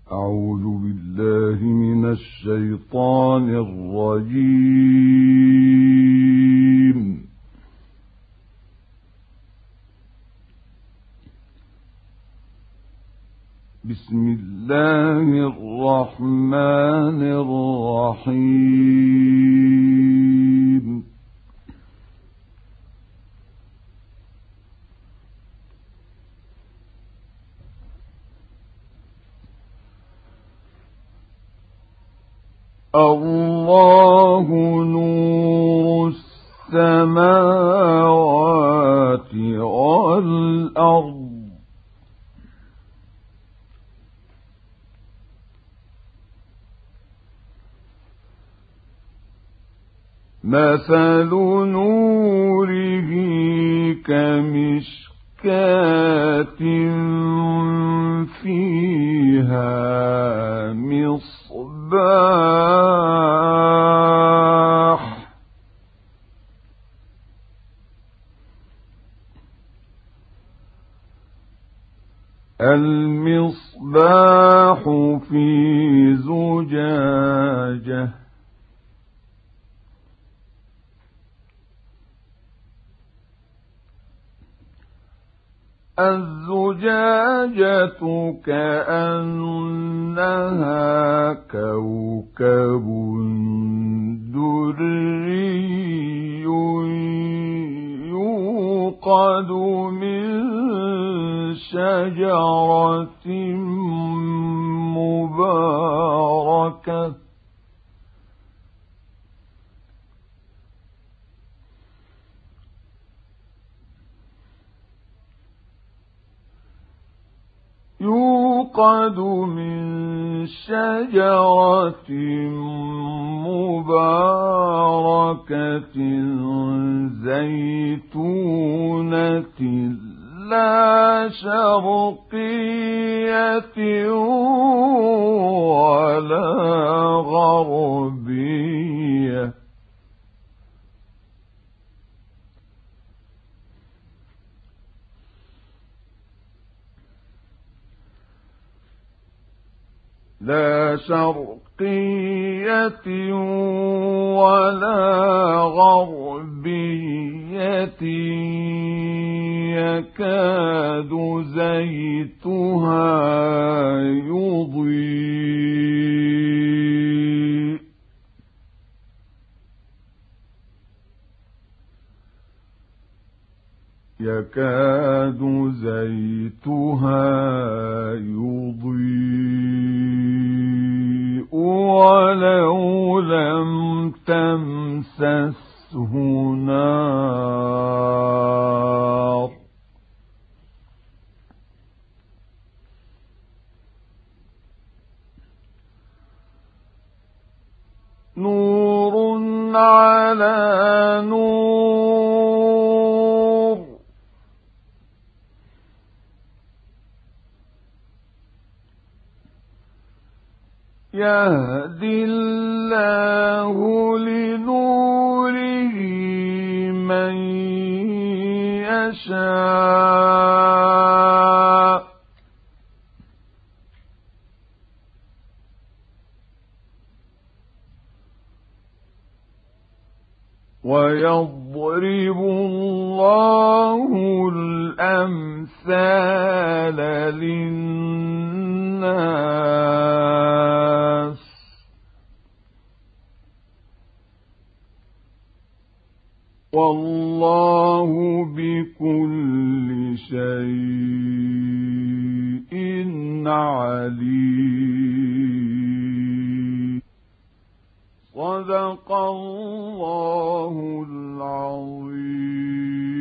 أعوذ بالله من الشيطان الرجيم. بسم الله الرحمن الرحيم. الله نور السماوات والأرض. مثل نوره كمشكاة فيها مصباح المصباح في زجاجة الزجاجة كأنها كوكب دري يوقد من شجرة مباركة زيتونة لا شرقية ولا غربية يكاد زيتها يضيء ولو لم تمسسه نار نور على نور يهدي الله لنوره من يشاء ويضرب الله الأمثال للناس والله بكل شيء عليم. صدق الله العظيم.